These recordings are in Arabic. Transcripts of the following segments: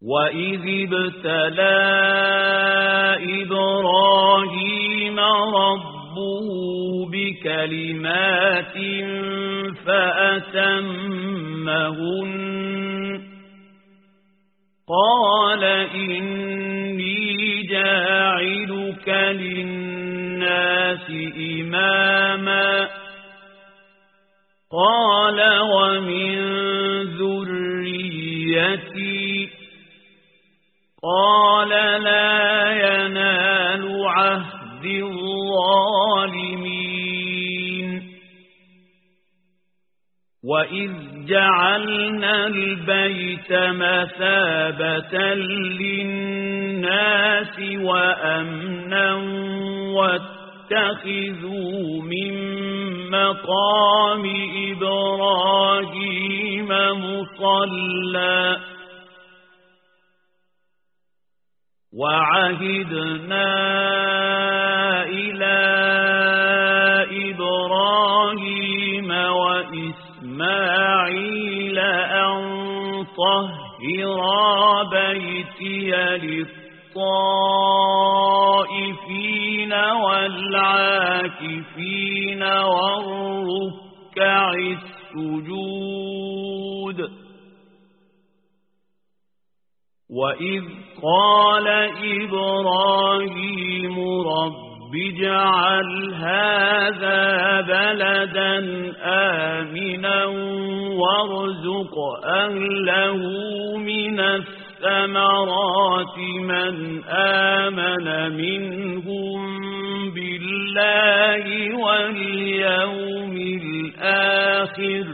وَإِذِ ابْتَلَى إِبْرَاهِيمَ رَبُّهُ بِكَلِمَاتٍ فَأَتَمَّهُنَّ قَالَ إِنِّي جَاعِلُكَ لِلنَّاسِ إِمَامًا قَالَ وَمِن ذُرِّيَّتِي قَالَ لَا يَنَالُ عَهْدِ الظَّالِمِينَ وَإِذْ جَعَلْنَا الْبَيْتَ مَثَابَةً لِلنَّاسِ وَأَمْنًا وَاتَّخِذُوا مِن مَّقَامِ إِبْرَاهِيمَ مُصَلًّى وَعَهِدْنَا إِلَى إِبْرَاهِيمَ وَإِسْمَاعِيلَ أَن طَهِّرَا بَيْتِيَ لِلطَّائِفِينَ وَالْعَاكِفِينَ وَالرُّكَّعِ السُّجُودِ وَإِذْ قَالَ إِبْرَاهِيمُ رَبِّ اجْعَلْ هَذَا بَلَدًا آمِنًا وَارْزُقْ أَهْلَهُ مِنَ الثَّمَرَاتِ مَنْ آمَنَ مِنْهُم بِاللَّهِ وَالْيَوْمِ الْآخِرِ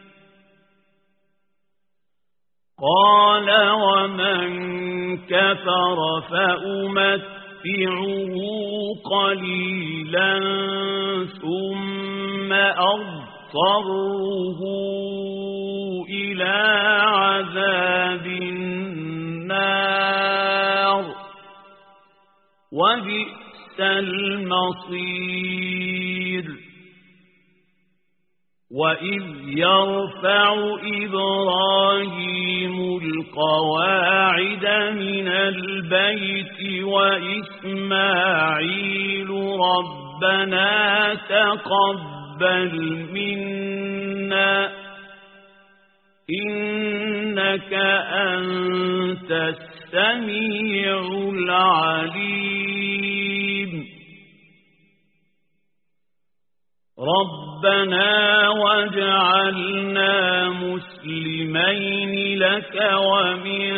قَالَ وَمَنْ كَفَرَ فَأُمَتِّعُهُ قَلِيلًا ثُمَّ أَضْطَرُّهُ إِلَى عَذَابِ النَّارِ وَبِئْسَ الْمَصِيرُ وَإِذْ يَرْفَعُ إِبْرَاهِيمُ الْقَوَاعِدَ مِنَ الْبَيْتِ وَإِسْمَاعِيلُ رَبَّنَا تَقَبَّلْ مِنَّا إِنَّكَ أَنْتَ السَّمِيعُ الْعَلِيمُ رَبَّنَا وَاجْعَلْنَا مُسْلِمَيْنِ لَكَ وَمِن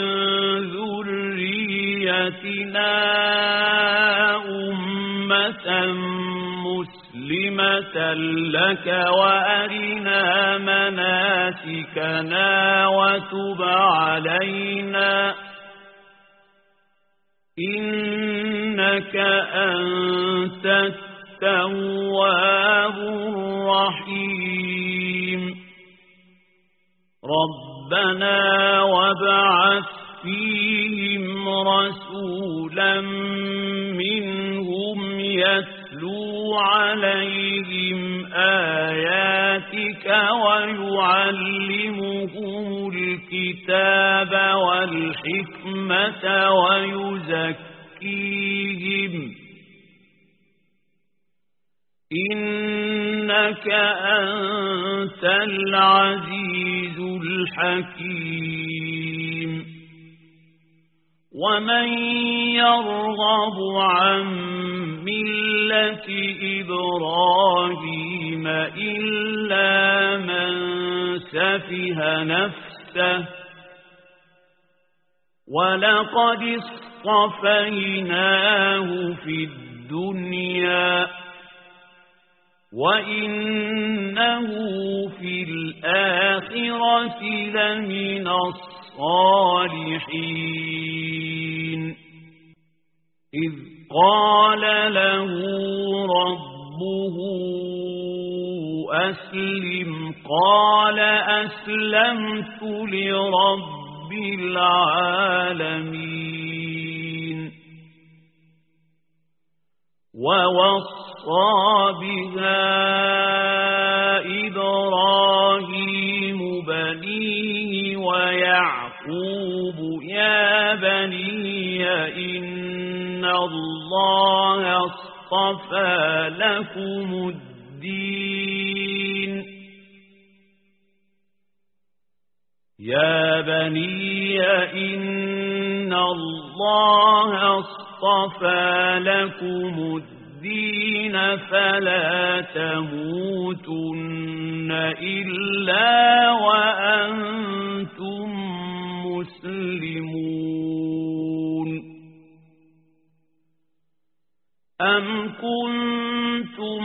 ذُرِّيَّتِنَا أُمَّةً مُسْلِمَةً لَكَ وَأَرِنَا مَنَاسِكَنَا وَتُبْ عَلَيْنَا إِنَّكَ أَنْتَ التواب الرحيم ربنا وابعث فيهم رسولا منهم يتلو عليهم آياتك ويعلمهم الكتاب والحكمة ويزكيهم إنك أنت العزيز الحكيم ومن يرغب عن ملة إبراهيم إلا من سفه نفسه ولقد اصطفيناه في الدنيا وَإِنَّهُ فِي الْآخِرَةِ لَمِنَ الصَّالِحِينَ إِذْ قَالَ لَهُ رَبُّهُ أَسْلِمْ قَالَ أَسْلَمْتُ لِرَبِّ الْعَالَمِينَ وَوَصَّى بِهَا إِبْرَاهِيمُ بَنِيهِ وَيَعْقُوبُ يَا بني إن الله اصطفى لكم الدين يا بني إن الله اصطفى لكم الدين فلا تموتن إلا وأنتم مسلمون أم كنتم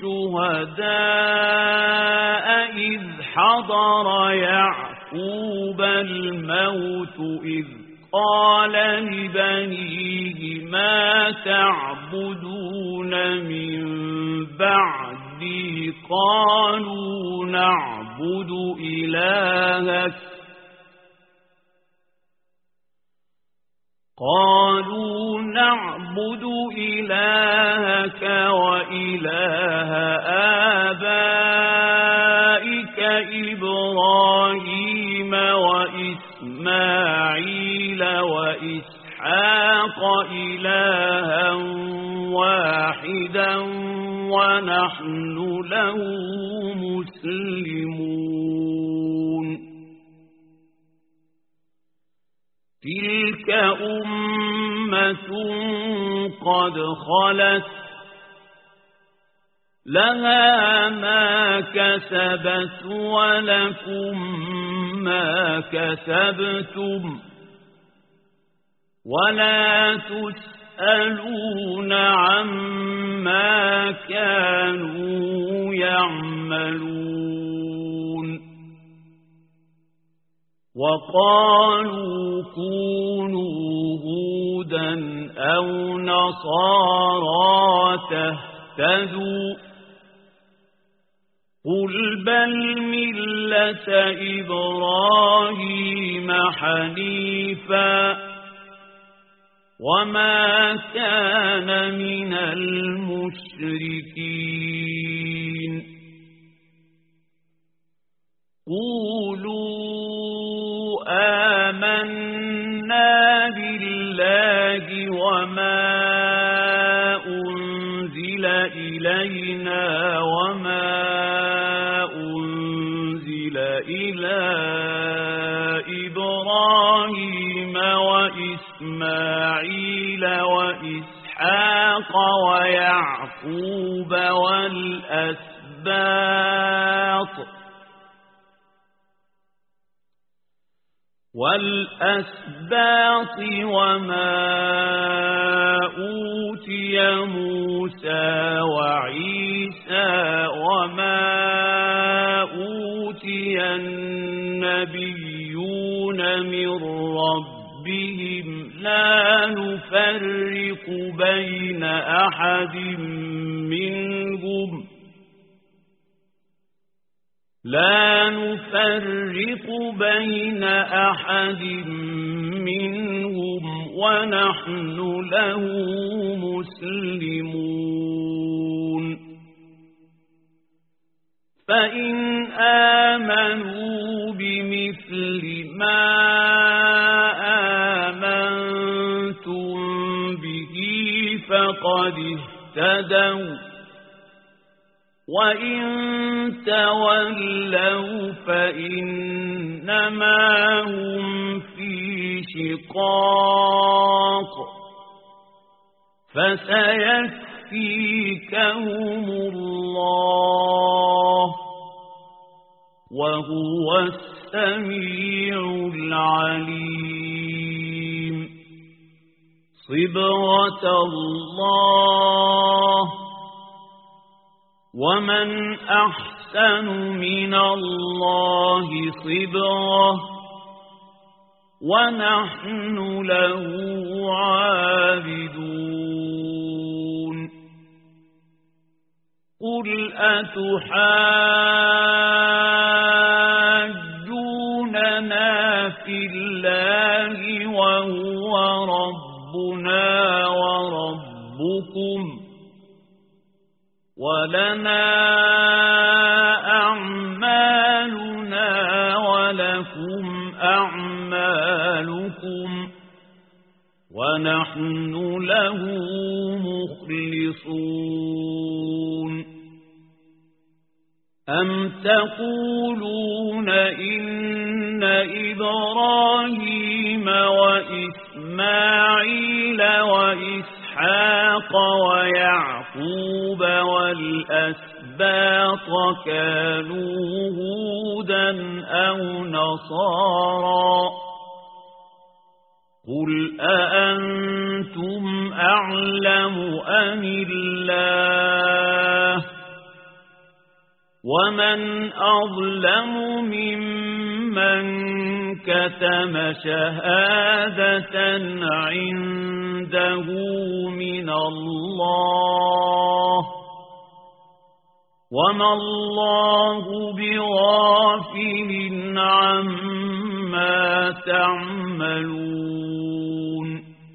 شهداء إذ حضر يعقوب الموت إذ قال لبنيه ما تعبدون من بعدي قالوا نعبد إلهك وإله آبائك إبراهيم وإسماعيل وإسحاق إلها واحدا ونحن له مسلمون تلك أمة قد خلت لها ما كسبت ولكم ما كسبتم ولا تسألون عما كانوا يعملون وقالوا كونوا هودا أو نصارى تهتدوا قل بل ملة إبراهيم حنيفا وما كان من المشركين قولوا آمنا بالله وما أنزل إلينا وما أنزل إلى إبراهيم وإسماعيل وإسحاق ويعقوب والأسباط وما أوتي موسى وعيسى وما أوتي النبيون من ربهم لا نفرق بين أحد منهم ونحن له مسلمون فإن آمنوا بمثل ما آمنتم به فقد اهتدوا وإن تولوا فإنما هم في شقاق فسيكفيكهم الله وهو السميع العليم صبغة الله ومن أحسن من الله صبغة ونحن له عابدون قل أتحاجوننا في الله وهو ربنا وربكم ولنا أعمالنا ولكم أعمالكم ونحن له مخلصون أم تقولون إن إبراهيم وإسماعيل وإسحاق ويعقوب والأسباط كانوا هودا أو نصارى قل أأنتم أعلم أم الله ومن أظلم ممن كتم شهادة عنده من الله وما الله بغافل عما تعملون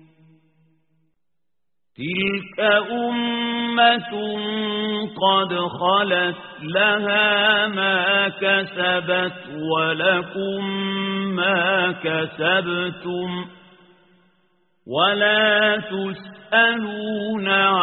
تلك أمة قد خلت لها ما كسبت ولكم ما كسبتم ولا تسألون